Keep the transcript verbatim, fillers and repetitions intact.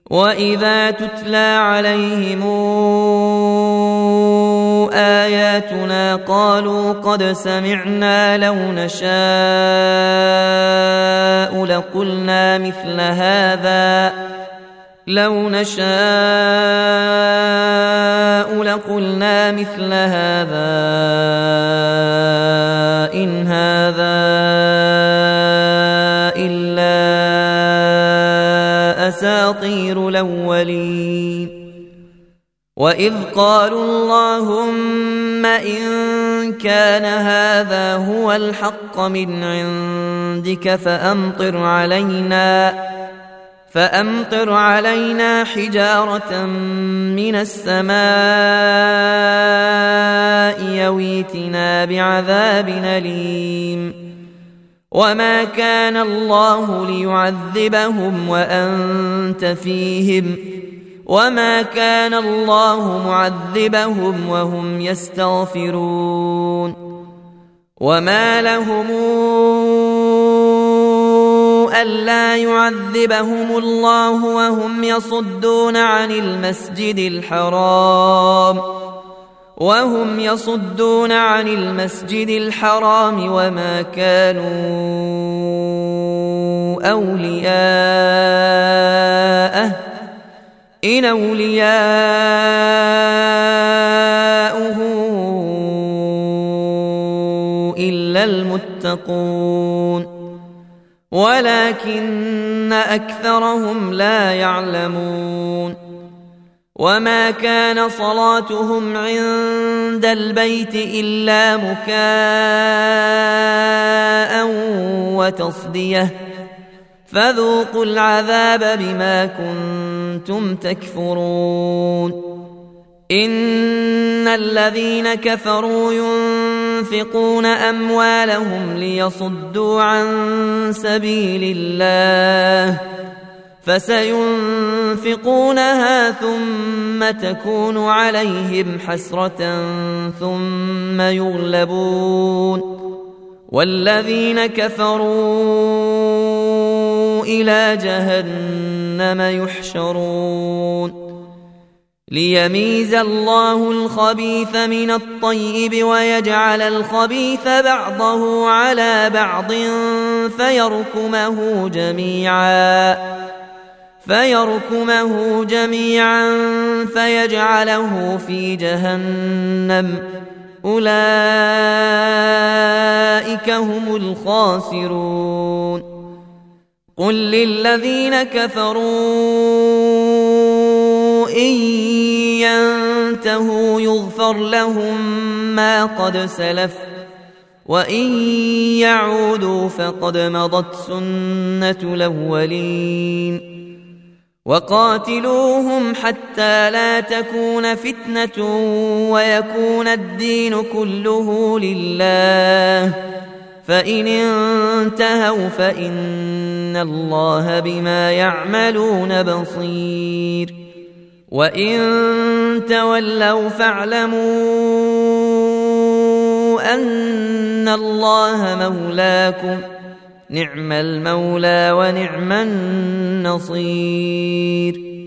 وإذا تتلى عليهم آياتنا قالوا قد سمعنا لو نشاء لقلنا مثل هذا لو نشاء لقلنا مثل هذا إن هذا إلا أساطير الأولين. وإذ قالوا اللهم إن كان هذا هو الحق من عندك فأمطر علينا فأمطر علينا حجارة من السماء أو ائتنا بعذاب أليم. وما كان الله ليعذبهم وأنت فيهم وما كان الله معذبهم وهم يستغفرون. وما لهم ألا يعذبهم الله وهم يصدون عن المسجد الحرام وهم يصدون عن المسجد الحرام وما كانوا أولياءه إن أولياؤه إلا المتقون ولكن أكثرهم لا يعلمون. وما كان صلاتهم عند البيت إلا مكاء وتصدية فذوقوا العذاب بما كنتم تكفرون. إن الذين كفروا ينفقون أموالهم ليصدوا عن سبيل الله فسينفقونها ثم تكون عليهم حسرة ثم يغلبون والذين كفروا إلى جهنم يحشرون. ليميز الله الخبيث من الطيب ويجعل الخبيث بعضه على بعض فيركمه جميعا فيركمه جميعا فيجعله في جهنم أولئك هم الخاسرون. قل للذين كفروا إن ينتهوا يغفر لهم ما قد سلف وإن يعودوا فقد مضت سنة الأولين. وقاتلوهم حتى لا تكون فتنة ويكون الدين كله لله فإن انتهوا فإن الله بما يعملون بصير. وإن تولوا فاعلموا أن الله مولاكم نعم المولى ونعم النصير.